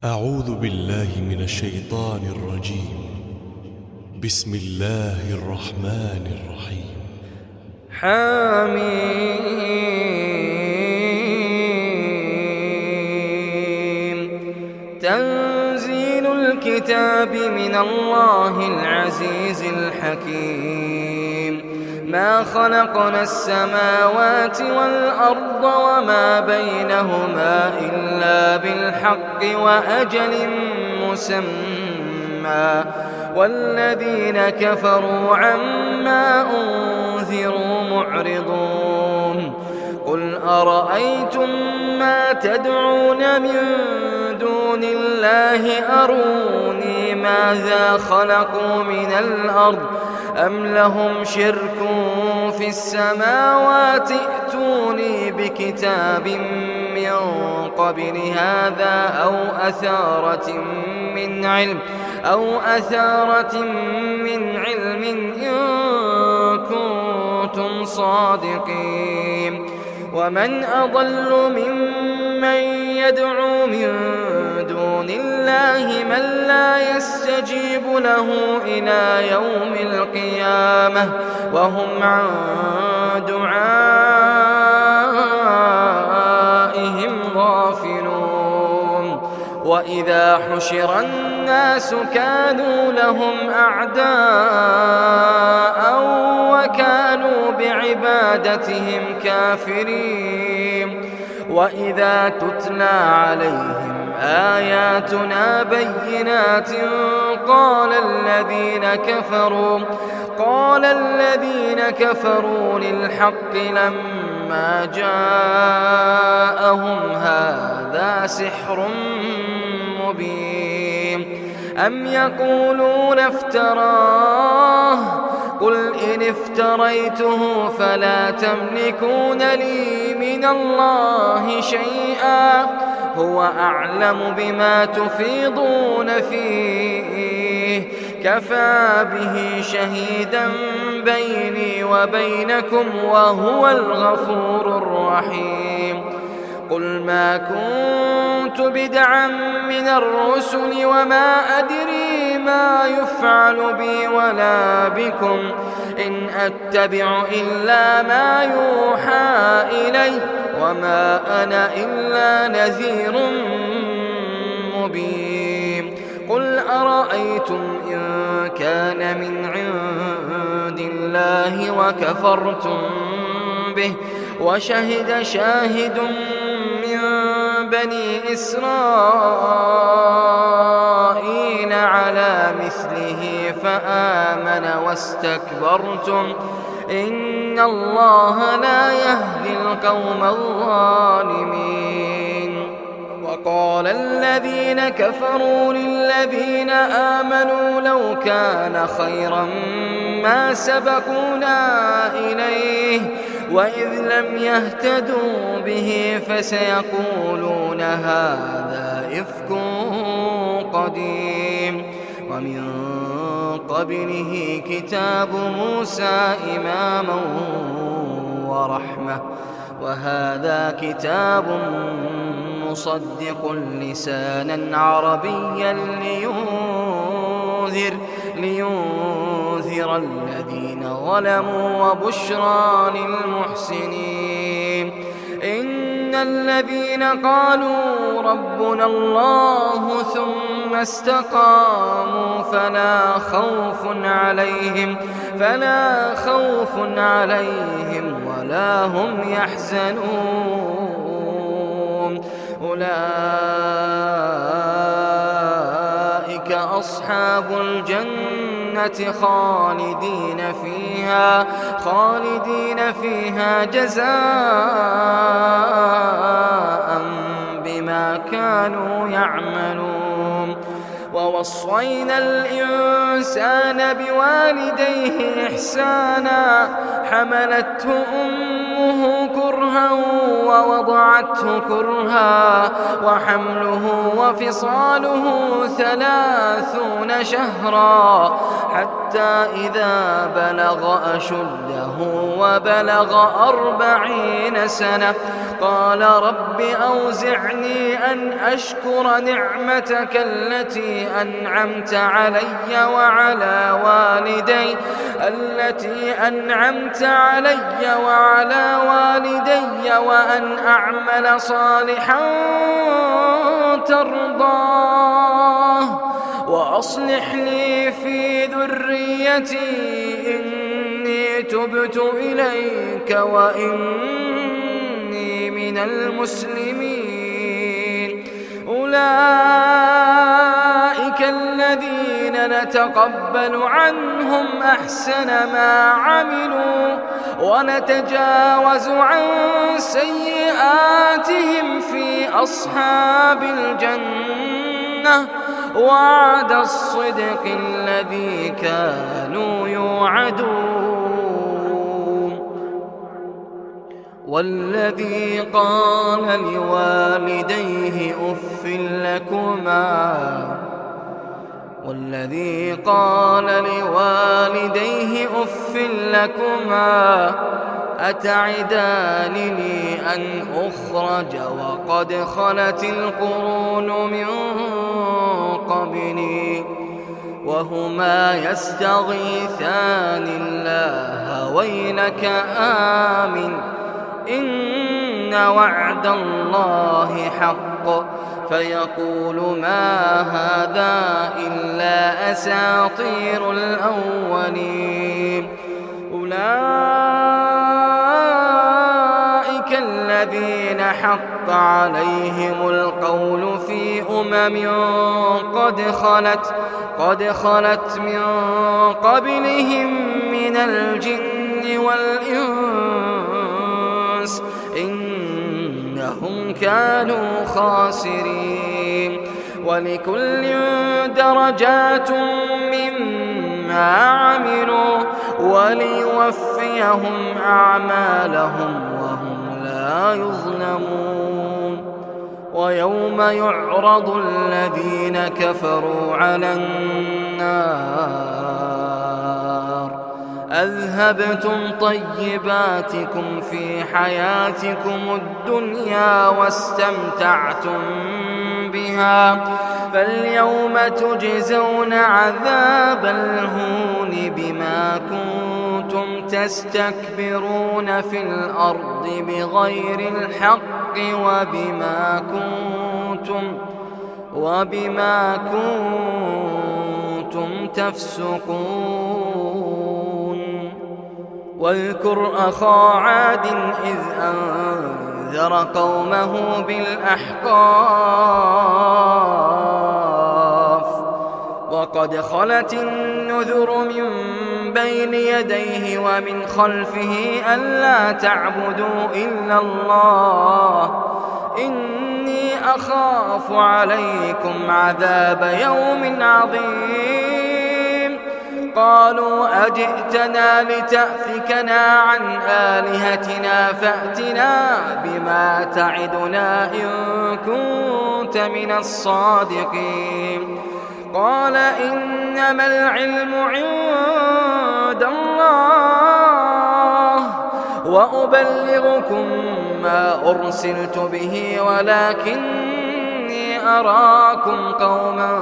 أعوذ بالله من الشيطان الرجيم. بسم الله الرحمن الرحيم. حميم. تنزيل الكتاب من الله العزيز الحكيم. ما خلقنا السماوات والأرض وما بينهما إلا بالحق وأجل مسمى، والذين كفروا عما أنذروا معرضون. قل أرأيتم ما تدعون من دون الله أروني ماذا خلقوا من الأرض أم لهم شرك في السماوات ائتوني بكتاب من قبل هذا أو أثارة من علم إن كنتم صادقين. ومن أضل ممن يدعو من دون الله من لا يستجيب له إلى يوم القيامة وهم عن دعائهم غافلون. وإذا حشر الناس كانوا لهم أعداء وكانوا بعبادتهم كافرين. وإذا تتلى عليهم آياتنا بينات قال الذين كفروا للحق لما جاءهم هذا سحر مبين. أم يقولون افتراه قل إن افتريته فلا تملكون لي من الله شيئا هو أعلم بما تفيضون فيه كفى به شهيدا بيني وبينكم وهو الغفور الرحيم. قل ما كنت بدعا من الرسل وما أدري ما يفعل بي ولا بكم إن أتبع إلا ما يوحى إلي وما أنا إلا نذير مبين. قل أرأيتم إن كان من عند الله وكفرتم به وشهد شاهد من بني إسرائيل على مثله فآمن واستكبرتم إن الله لا يهدي القوم الظالمين. وقال الذين كفروا للذين آمنوا لو كان خيرا ما سبقونا إليه وإذ لم يهتدوا به فسيقولون هذا إفك قديم. ومن قبله كتاب موسى إماما ورحمة وهذا كتاب مصدق لسانا عربيا لينذر الذين ظلموا وبشرى للمحسنين. إن الذين قالوا ربنا الله ثم استقاموا فلا خوف عليهم ولا هم يحزنون. أولئك أصحاب الجنة خالدين فيها جزاء بما كانوا يعملون. ووصينا الإنسان بوالديه إحسانا حملته أمه كرها ووضعته كرها وحمله وفصاله 30 شهرا حتى إذا بلغ أشده وبلغ 40 سنة قال رب أوزعني أن أشكر نعمتك التي أنعمت علي وعلى والدي وأن أعمل صالحا ترضاه وأصلح لي في ذريتي إني تبت إليك وإني من المسلمين. أولئك الذين نتقبل عنهم أحسن ما عملوا ونتجاوز عن سيئاتهم في أصحاب الجنة وعد الصدق الذي كانوا يوعدون. والذي قال لوالديه أف لكما أتعدانني أن أخرج وقد خلت القرون من قبلي وهما يستغيثان الله ويلك آمن إن وعد الله حق فيقول ما هذا إلا أساطير الأولين. أولئك الذين حق عليهم القول في قد خلت من قبلهم من الجن والإنس إنهم كانوا خاسرين. ولكل درجات مما عملوا وليوفيهم أعمالهم وهم لا يظلمون. ويوم يعرض الذين كفروا على النار أذهبتم طيباتكم في حياتكم الدنيا واستمتعتم بها فاليوم تجزون عذاب الهون بما كنتم تستكبرون في الأرض بغير الحق وبما كنتم تفسقون. واذكر أخا عاد إذ أنذر قومه بالأحقاف وقد خلت النذر من بين يديه ومن خلفه ألا تعبدوا إلا الله إني أخاف عليكم عذاب يوم عظيم. قالوا أجئتنا لتأفكنا عن آلهتنا فأتنا بما تعدنا إن كنت من الصادقين. قال إنما العلم عند الله وأبلغكم ما أرسلت به ولكني أراكم قوما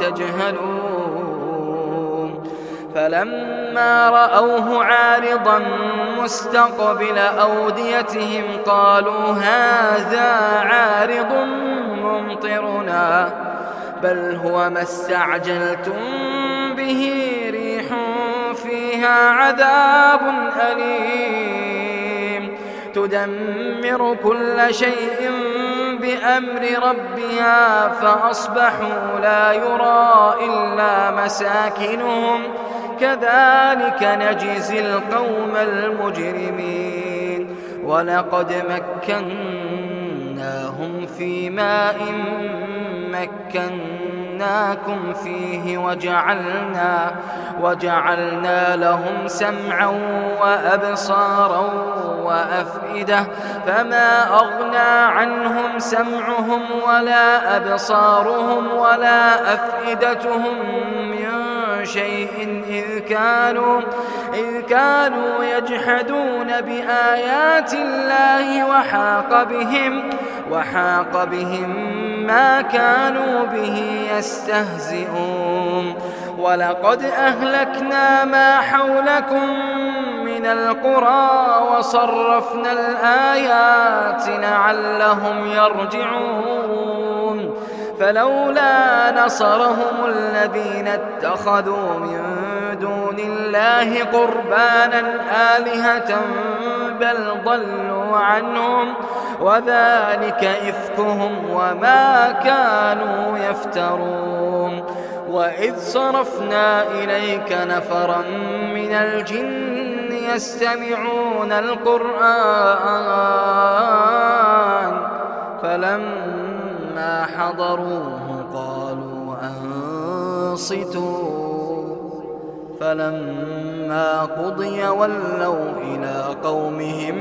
تجهلون. فلما رأوه عارضا مستقبل أوديتهم قالوا هذا عارض ممطرنا بل هو ما استعجلتم به ريح فيها عذاب أليم تدمر كل شيء بأمر ربها فأصبحوا لا يرى إلا مساكنهم كذلك نجزي القوم المجرمين. ولقد مكناهم في ماء مكناكم فيه وجعلنا لهم سمعا وأبصارا وأفئدة فما أغنى عنهم سمعهم ولا أبصارهم ولا أفئدتهم من شيء إذ كانوا يجحدون بآيات الله وحاق بهم ما كانوا به يستهزئون ولقد أهلكنا ما حولكم من القرى وصرفنا الآيات لعلهم يرجعون فلولا نصرهم الذين اتخذوا من دون الله قربانا آلهة بل ضلوا عنهم وذلك إفكهم وما كانوا يفترون وإذ صرفنا إليك نفرا من الجن يستمعون القرآن فلما حضروه قالوا أنصتوا فلما قضي ولوا إلى قومهم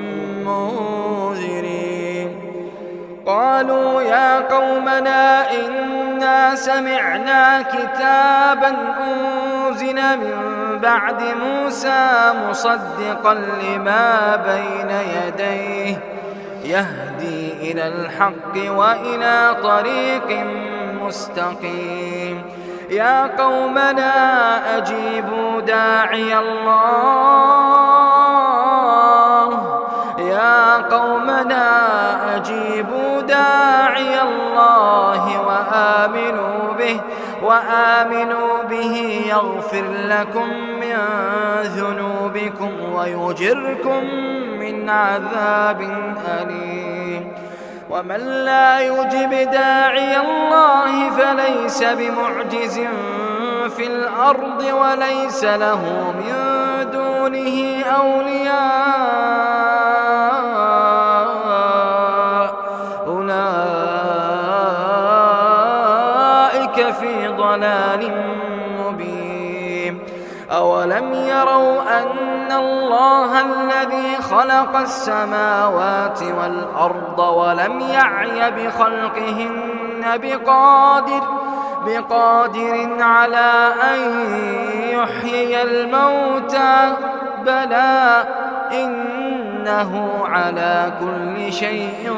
منذرين قالوا يا قومنا إنا سمعنا كتابا أنزل من بعد موسى مصدقا لما بين يديه يهدي إلى الحق وإلى طريق مستقيم يا قومنا أجيبوا داعي الله وآمنوا به يغفر لكم من ذنوبكم ويجركم من عذاب أليم ومن لا يجب داعي الله فليس بمعجز في الأرض وليس له من دونه أولياء أولئك في ضلال مبين أولم يروا أن الله الذي خلق السماوات والأرض ولم يعي بخلقهن بقادر على أن يحيي الموتى بلى إنه على كل شيء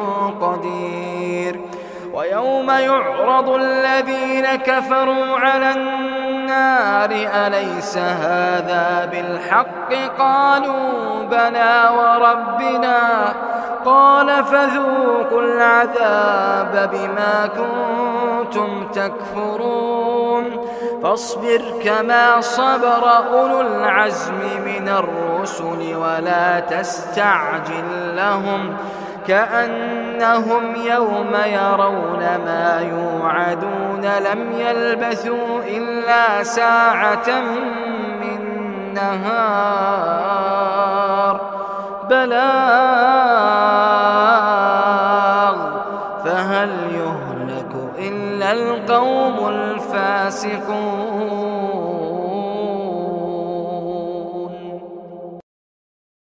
قدير ويوم يعرض الذين كفروا على النار أليس هذا بالحق قالوا بلى وربنا قال فذوقوا العذاب بما كنتم تكفرون فاصبر كما صبر أولو العزم من الرسل ولا تستعجل لهم كأنهم يوم يرون ما يوعدون لم يلبثوا إلا ساعة من نهار بلاغ فهل يهلك إلا القوم الفاسقون